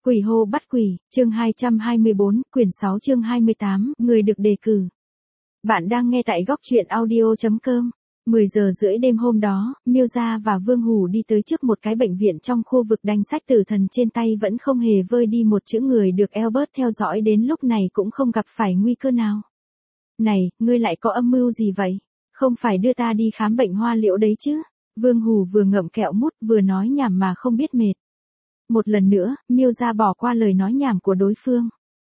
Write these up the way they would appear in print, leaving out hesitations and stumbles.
Quỷ hô bắt quỷ, chương 224, quyển 6 chương 28, người được đề cử. Bạn đang nghe tại góc truyện audio.com. 10 giờ rưỡi đêm hôm đó, Miêu Gia và Vương Hủ đi tới trước một cái bệnh viện trong khu vực đánh sách tử thần, trên tay vẫn không hề vơi đi một chữ người được Albert theo dõi đến lúc này cũng không gặp phải nguy cơ nào. Này, ngươi lại có âm mưu gì vậy? Không phải đưa ta đi khám bệnh hoa liễu đấy chứ? Vương Hủ vừa ngậm kẹo mút vừa nói nhảm mà không biết mệt. Một lần nữa, Miêu Gia bỏ qua lời nói nhảm của đối phương.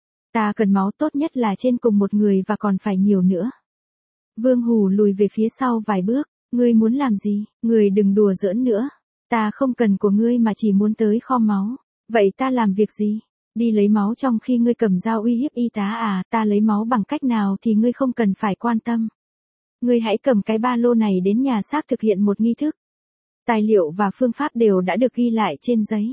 Ta cần máu, tốt nhất là trên cùng một người và còn phải nhiều nữa. Vương Hủ lùi về phía sau vài bước. Ngươi muốn làm gì? Ngươi đừng đùa giỡn nữa. Ta không cần của ngươi mà chỉ muốn tới kho máu. Vậy ta làm việc gì? Đi lấy máu trong khi ngươi cầm dao uy hiếp y tá à? Ta lấy máu bằng cách nào thì ngươi không cần phải quan tâm. Ngươi hãy cầm cái ba lô này đến nhà xác thực hiện một nghi thức. Tài liệu và phương pháp đều đã được ghi lại trên giấy.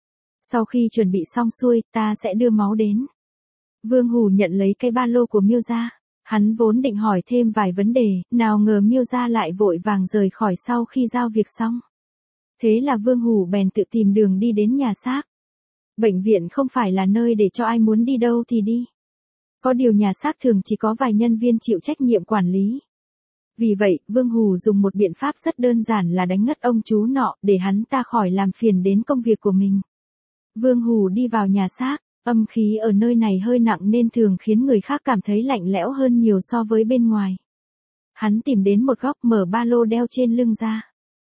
Sau khi chuẩn bị xong xuôi, ta sẽ đưa máu đến. Vương Hủ nhận lấy cái ba lô của Miêu Gia. Hắn vốn định hỏi thêm vài vấn đề, nào ngờ Miêu Gia lại vội vàng rời khỏi sau khi giao việc xong. Thế là Vương Hủ bèn tự tìm đường đi đến nhà xác. Bệnh viện không phải là nơi để cho ai muốn đi đâu thì đi. Có điều nhà xác thường chỉ có vài nhân viên chịu trách nhiệm quản lý. Vì vậy, Vương Hủ dùng một biện pháp rất đơn giản là đánh ngất ông chú nọ để hắn ta khỏi làm phiền đến công việc của mình. Vương Hủ đi vào nhà xác, âm khí ở nơi này hơi nặng nên thường khiến người khác cảm thấy lạnh lẽo hơn nhiều so với bên ngoài. Hắn tìm đến một góc mở ba lô đeo trên lưng ra.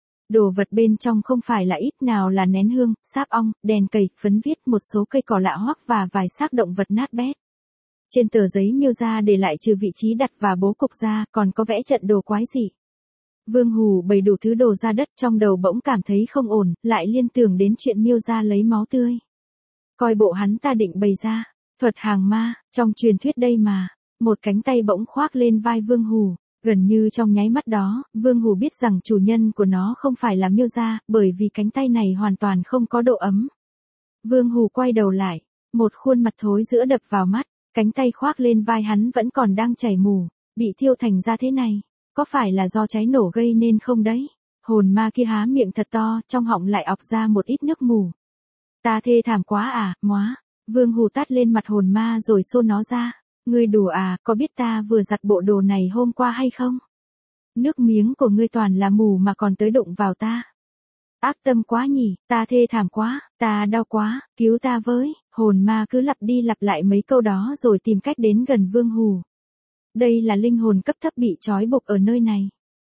Đồ vật bên trong không phải là ít, nào là nén hương, sáp ong, đèn cầy, phấn viết, một số cây cỏ lạ hoắc và vài xác động vật nát bét. Trên tờ giấy Miêu Gia để lại trừ vị trí đặt và bố cục ra, còn có vẽ trận đồ quái dị. Vương Hủ bày đủ thứ đồ ra đất, trong đầu bỗng cảm thấy không ổn, lại liên tưởng đến chuyện Miêu Gia lấy máu tươi. Coi bộ hắn ta định bày ra thuật hàng ma, trong truyền thuyết đây mà. Một cánh tay bỗng khoác lên vai Vương Hủ, gần như trong nháy mắt đó, Vương Hủ biết rằng chủ nhân của nó không phải là Miêu Gia, bởi vì cánh tay này hoàn toàn không có độ ấm. Vương Hủ quay đầu lại, một khuôn mặt thối rữa đập vào mắt, cánh tay khoác lên vai hắn vẫn còn đang chảy mù, bị thiêu thành ra thế này. Có phải là do cháy nổ gây nên không đấy? Hồn ma kia há miệng thật to, trong họng lại ọc ra một ít nước mù. Ta thê thảm quá à, móa. Vương Hủ tát lên mặt hồn ma rồi xô nó ra. Ngươi đùa à, có biết ta vừa giặt bộ đồ này hôm qua hay không? Nước miếng của ngươi toàn là mù mà còn tới đụng vào ta. Ác tâm quá nhỉ, ta thê thảm quá, ta đau quá, cứu ta với. Hồn ma cứ lặp đi lặp lại mấy câu đó rồi tìm cách đến gần Vương Hủ. Đây là linh hồn cấp thấp bị trói buộc ở nơi này.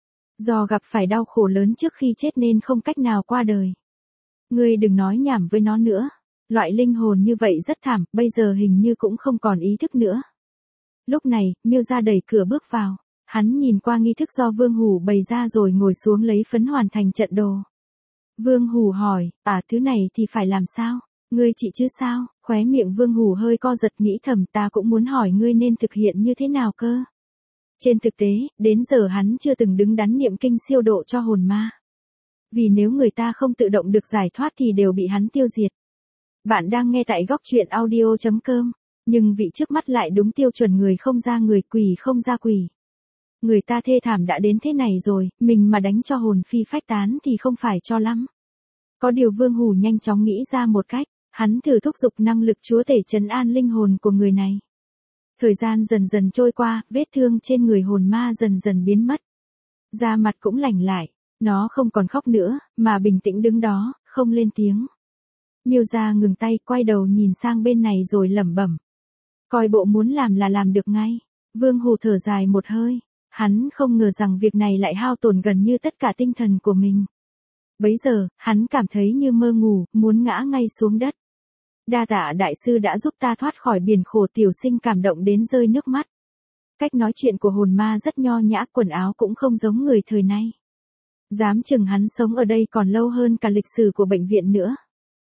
Do gặp phải đau khổ lớn trước khi chết nên không cách nào qua đời. Ngươi đừng nói nhảm với nó nữa. Loại linh hồn như vậy rất thảm, bây giờ hình như cũng không còn ý thức nữa. Lúc này, Miêu Gia đẩy cửa bước vào. Hắn nhìn qua nghi thức do Vương Hủ bày ra rồi ngồi xuống lấy phấn hoàn thành trận đồ. Vương Hủ hỏi, thứ này thì phải làm sao? Ngươi chị chứ sao? Khóe miệng Vương Hủ hơi co giật, nghĩ thầm, ta cũng muốn hỏi ngươi nên thực hiện như thế nào cơ. Trên thực tế, đến giờ hắn chưa từng đứng đắn niệm kinh siêu độ cho hồn ma. Vì nếu người ta không tự động được giải thoát thì đều bị hắn tiêu diệt. Bạn đang nghe tại góc truyện audio.com, nhưng vị trước mắt lại đúng tiêu chuẩn người không ra người, quỷ không ra quỷ. Người ta thê thảm đã đến thế này rồi, mình mà đánh cho hồn phi phách tán thì không phải cho lắm. Có điều Vương Hủ nhanh chóng nghĩ ra một cách, hắn thử thúc giục năng lực chúa tể trấn an linh hồn của người này. Thời gian dần dần trôi qua, vết thương trên người hồn ma dần dần biến mất. Da mặt cũng lành lại, nó không còn khóc nữa, mà bình tĩnh đứng đó, không lên tiếng. Miêu Gia ngừng tay, quay đầu nhìn sang bên này rồi lẩm bẩm. Coi bộ muốn làm là làm được ngay. Vương Hủ thở dài một hơi, hắn không ngờ rằng việc này lại hao tổn gần như tất cả tinh thần của mình. Bấy giờ, hắn cảm thấy như mơ ngủ, muốn ngã ngay xuống đất. Đa tạ đại sư đã giúp ta thoát khỏi biển khổ, tiểu sinh cảm động đến rơi nước mắt. Cách nói chuyện của hồn ma rất nho nhã, quần áo cũng không giống người thời nay. Dám chừng hắn sống ở đây còn lâu hơn cả lịch sử của bệnh viện nữa.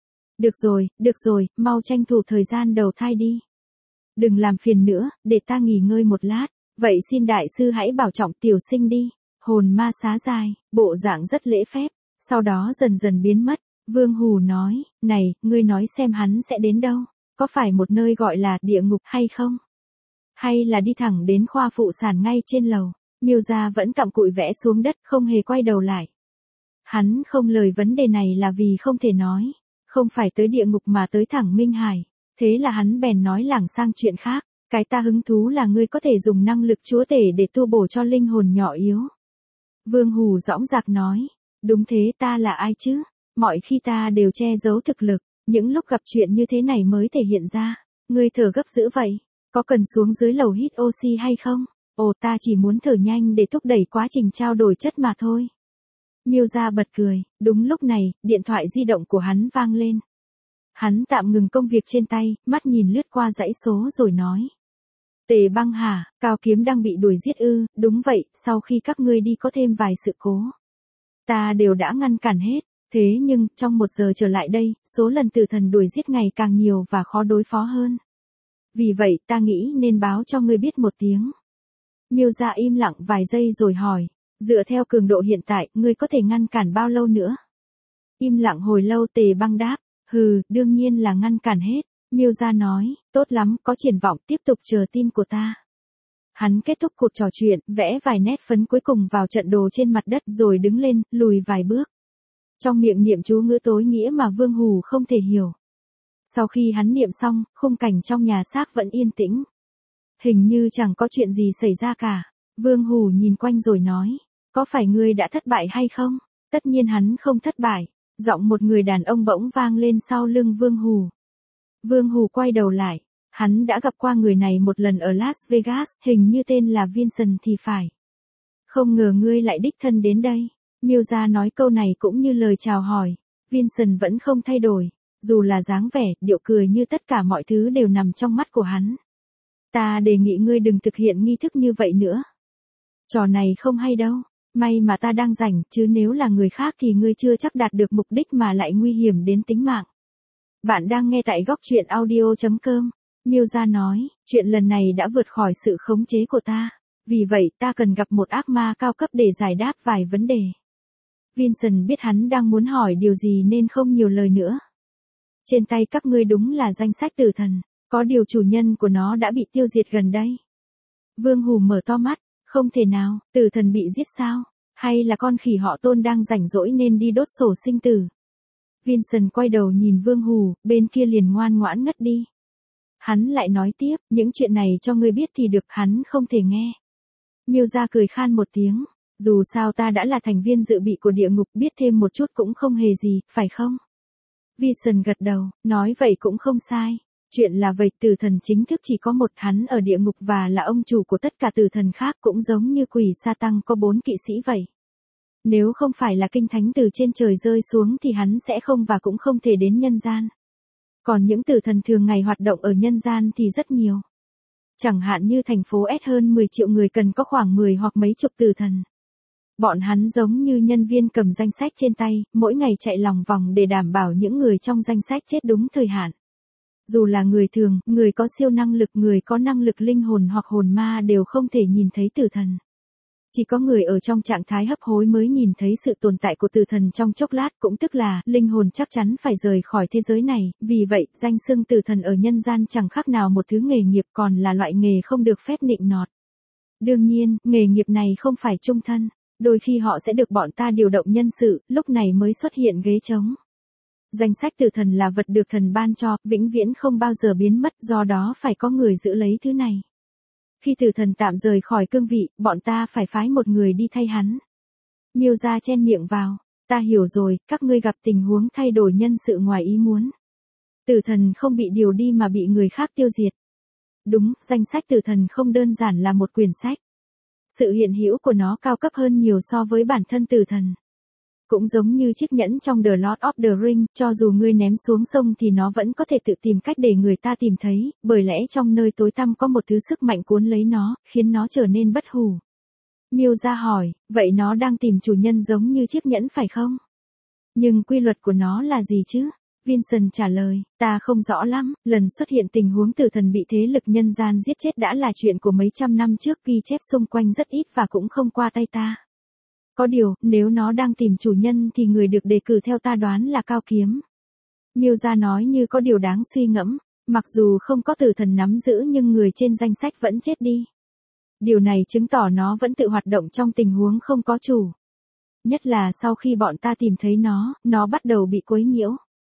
Được rồi, mau tranh thủ thời gian đầu thai đi. Đừng làm phiền nữa, để ta nghỉ ngơi một lát. Vậy xin đại sư hãy bảo trọng tiểu sinh đi. Hồn ma xá dài, bộ dạng rất lễ phép, sau đó dần dần biến mất. Vương Hủ nói, này, ngươi nói xem hắn sẽ đến đâu? Có phải một nơi gọi là địa ngục hay không? Hay là đi thẳng đến khoa phụ sản ngay trên lầu? Miêu Gia vẫn cặm cụi vẽ xuống đất, không hề quay đầu lại. Hắn không lời vấn đề này là vì không thể nói. Không phải tới địa ngục mà tới thẳng Minh Hải. Thế là hắn bèn nói lảng sang chuyện khác. Cái ta hứng thú là ngươi có thể dùng năng lực chúa tể để tu bổ cho linh hồn nhỏ yếu. Vương Hù dõng dạc nói. Đúng thế, ta là ai chứ? Mọi khi ta đều che giấu thực lực. Những lúc gặp chuyện như thế này mới thể hiện ra. Ngươi thở gấp dữ vậy. Có cần xuống dưới lầu hít oxy hay không? Ồ, ta chỉ muốn thở nhanh để thúc đẩy quá trình trao đổi chất mà thôi. Miêu Gia bật cười. Đúng lúc này, điện thoại di động của hắn vang lên. Hắn tạm ngừng công việc trên tay, mắt nhìn lướt qua dãy số rồi nói. Tề Băng hả, Cao Kiếm đang bị đuổi giết ư? Đúng vậy, sau khi các ngươi đi có thêm vài sự cố. Ta đều đã ngăn cản hết. Thế nhưng, trong 1 giờ trở lại đây, số lần tử thần đuổi giết ngày càng nhiều và khó đối phó hơn. Vì vậy, ta nghĩ nên báo cho ngươi biết một tiếng. Miêu Gia im lặng vài giây rồi hỏi. Dựa theo cường độ hiện tại, ngươi có thể ngăn cản bao lâu nữa? Im lặng hồi lâu Tề Băng đáp. Hừ, đương nhiên là ngăn cản hết. Miêu Gia nói, tốt lắm, có triển vọng, tiếp tục chờ tin của ta. Hắn kết thúc cuộc trò chuyện, vẽ vài nét phấn cuối cùng vào trận đồ trên mặt đất rồi đứng lên, lùi vài bước. Trong miệng niệm chú ngữ tối nghĩa mà Vương Hù không thể hiểu. Sau khi hắn niệm xong, khung cảnh trong nhà xác vẫn yên tĩnh. Hình như chẳng có chuyện gì xảy ra cả. Vương Hù nhìn quanh rồi nói, có phải ngươi đã thất bại hay không? Tất nhiên hắn không thất bại. Giọng một người đàn ông bỗng vang lên sau lưng Vương Hù. Vương Hù quay đầu lại. Hắn đã gặp qua người này một lần ở Las Vegas, hình như tên là Vincent thì phải. Không ngờ ngươi lại đích thân đến đây. Miêu Gia nói câu này cũng như lời chào hỏi. Vincent vẫn không thay đổi. Dù là dáng vẻ, điệu cười như tất cả mọi thứ đều nằm trong mắt của hắn. Ta đề nghị ngươi đừng thực hiện nghi thức như vậy nữa. Trò này không hay đâu. May mà ta đang rảnh, chứ nếu là người khác thì ngươi chưa chắc đạt được mục đích mà lại nguy hiểm đến tính mạng. Bạn đang nghe tại góc truyện audio.com. Miêu Gia nói, chuyện lần này đã vượt khỏi sự khống chế của ta. Vì vậy, ta cần gặp một ác ma cao cấp để giải đáp vài vấn đề. Vincent biết hắn đang muốn hỏi điều gì nên không nhiều lời nữa. Trên tay các ngươi đúng là danh sách tử thần. Có điều chủ nhân của nó đã bị tiêu diệt gần đây. Vương Hù mở to mắt. Không thể nào, tử thần bị giết sao? Hay là con khỉ họ Tôn đang rảnh rỗi nên đi đốt sổ sinh tử? Vincent quay đầu nhìn Vương Hù, bên kia liền ngoan ngoãn ngất đi. Hắn lại nói tiếp, những chuyện này cho ngươi biết thì được, hắn không thể nghe. Miêu Gia cười khan một tiếng. Dù sao ta đã là thành viên dự bị của địa ngục, biết thêm một chút cũng không hề gì, phải không? Vincent gật đầu, nói vậy cũng không sai. Chuyện là vậy, tử thần chính thức chỉ có một, hắn ở địa ngục và là ông chủ của tất cả tử thần khác, cũng giống như quỷ sa tăng có 4 kỵ sĩ vậy. Nếu không phải là kinh thánh từ trên trời rơi xuống thì hắn sẽ không và cũng không thể đến nhân gian. Còn những tử thần thường ngày hoạt động ở nhân gian thì rất nhiều. Chẳng hạn như thành phố S hơn 10 triệu người cần có khoảng 10 hoặc mấy chục tử thần. Bọn hắn giống như nhân viên cầm danh sách trên tay, mỗi ngày chạy lòng vòng để đảm bảo những người trong danh sách chết đúng thời hạn. Dù là người thường, người có siêu năng lực, người có năng lực linh hồn hoặc hồn ma đều không thể nhìn thấy tử thần. Chỉ có người ở trong trạng thái hấp hối mới nhìn thấy sự tồn tại của tử thần trong chốc lát, cũng tức là, linh hồn chắc chắn phải rời khỏi thế giới này, vì vậy, danh xưng tử thần ở nhân gian chẳng khác nào một thứ nghề nghiệp, còn là loại nghề không được phép nịnh nọt. Đương nhiên, nghề nghiệp này không phải chung thân, đôi khi họ sẽ được bọn ta điều động nhân sự, lúc này mới xuất hiện ghế trống. Danh sách tử thần là vật được thần ban cho, vĩnh viễn không bao giờ biến mất, do đó phải có người giữ lấy thứ này. Khi tử thần tạm rời khỏi cương vị, bọn ta phải phái một người đi thay hắn. Miêu Gia chen miệng vào. Ta hiểu rồi, các ngươi gặp tình huống thay đổi nhân sự ngoài ý muốn. Tử thần không bị điều đi mà bị người khác tiêu diệt. Đúng, danh sách tử thần không đơn giản là một quyển sách. Sự hiện hữu của nó cao cấp hơn nhiều so với bản thân tử thần. Cũng giống như chiếc nhẫn trong The Lord of the Ring, cho dù ngươi ném xuống sông thì nó vẫn có thể tự tìm cách để người ta tìm thấy, bởi lẽ trong nơi tối tăm có một thứ sức mạnh cuốn lấy nó, khiến nó trở nên bất hủ. Miêu Gia hỏi, vậy nó đang tìm chủ nhân giống như chiếc nhẫn phải không? Nhưng quy luật của nó là gì chứ? Vincent trả lời, ta không rõ lắm, lần xuất hiện tình huống tử thần bị thế lực nhân gian giết chết đã là chuyện của mấy trăm năm trước, ghi chép xung quanh rất ít và cũng không qua tay ta. Có điều, nếu nó đang tìm chủ nhân thì người được đề cử theo ta đoán là Cao Kiếm. Miêu Gia nói như có điều đáng suy ngẫm, mặc dù không có tử thần nắm giữ nhưng người trên danh sách vẫn chết đi. Điều này chứng tỏ nó vẫn tự hoạt động trong tình huống không có chủ. Nhất là sau khi bọn ta tìm thấy nó bắt đầu bị quấy nhiễu.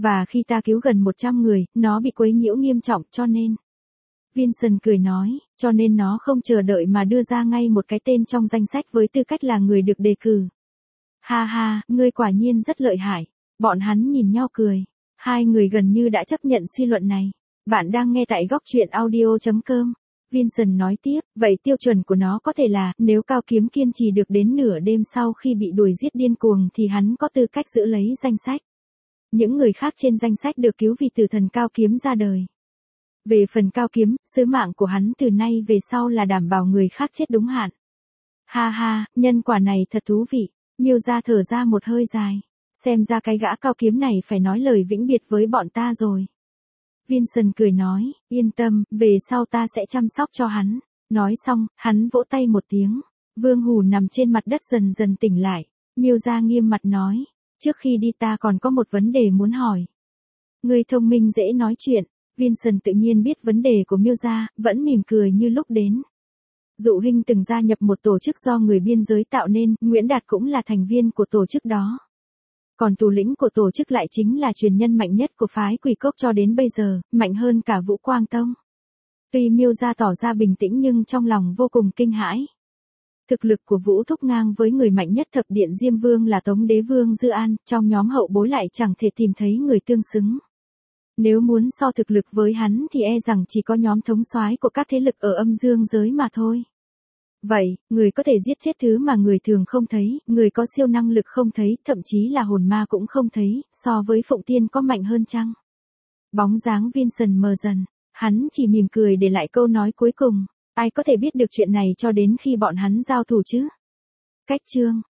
Và khi ta cứu gần 100 người, nó bị quấy nhiễu nghiêm trọng cho nên. Vincent cười nói, cho nên nó không chờ đợi mà đưa ra ngay một cái tên trong danh sách với tư cách là người được đề cử. Ha ha, ngươi quả nhiên rất lợi hại. Bọn hắn nhìn nhau cười. Hai người gần như đã chấp nhận suy luận này. Bạn đang nghe tại góc truyện audio.com. Vincent nói tiếp, vậy tiêu chuẩn của nó có thể là, nếu Cao Kiếm kiên trì được đến nửa đêm sau khi bị đuổi giết điên cuồng thì hắn có tư cách giữ lấy danh sách. Những người khác trên danh sách được cứu vì tử thần Cao Kiếm ra đời. Về phần Cao Kiếm, sứ mạng của hắn từ nay về sau là đảm bảo người khác chết đúng hạn. Ha ha, nhân quả này thật thú vị. Miêu Gia thở ra một hơi dài. Xem ra cái gã Cao Kiếm này phải nói lời vĩnh biệt với bọn ta rồi. Vincent cười nói, yên tâm, về sau ta sẽ chăm sóc cho hắn. Nói xong, hắn vỗ tay một tiếng. Vương Hủ nằm trên mặt đất dần dần tỉnh lại. Miêu Gia nghiêm mặt nói, trước khi đi ta còn có một vấn đề muốn hỏi. Người thông minh dễ nói chuyện. Vincent tự nhiên biết vấn đề của Miêu Gia, vẫn mỉm cười như lúc đến. Dụ Hinh từng gia nhập một tổ chức do người biên giới tạo nên, Nguyễn Đạt cũng là thành viên của tổ chức đó. Còn thủ lĩnh của tổ chức lại chính là truyền nhân mạnh nhất của phái Quỷ Cốc cho đến bây giờ, mạnh hơn cả Vũ Quang Tông. Tuy Miêu Gia tỏ ra bình tĩnh nhưng trong lòng vô cùng kinh hãi. Thực lực của Vũ thúc ngang với người mạnh nhất thập điện Diêm Vương là Tống Đế Vương Dư An, trong nhóm hậu bối lại chẳng thể tìm thấy người tương xứng. Nếu muốn so thực lực với hắn thì e rằng chỉ có nhóm thống soái của các thế lực ở âm dương giới mà thôi. Vậy, người có thể giết chết thứ mà người thường không thấy, người có siêu năng lực không thấy, thậm chí là hồn ma cũng không thấy, so với Phụng Tiên có mạnh hơn chăng? Bóng dáng Vincent mờ dần, hắn chỉ mỉm cười để lại câu nói cuối cùng, ai có thể biết được chuyện này cho đến khi bọn hắn giao thủ chứ? Cách chương